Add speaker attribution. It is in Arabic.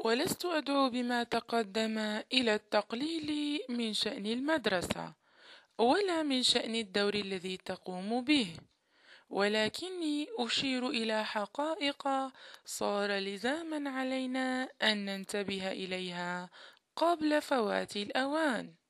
Speaker 1: ولست أدعو بما تقدم إلى التقليل من شأن المدرسة ولا من شأن الدور الذي تقوم به، ولكني أشير إلى حقائق صار لزاما علينا أن ننتبه إليها قبل فوات الأوان.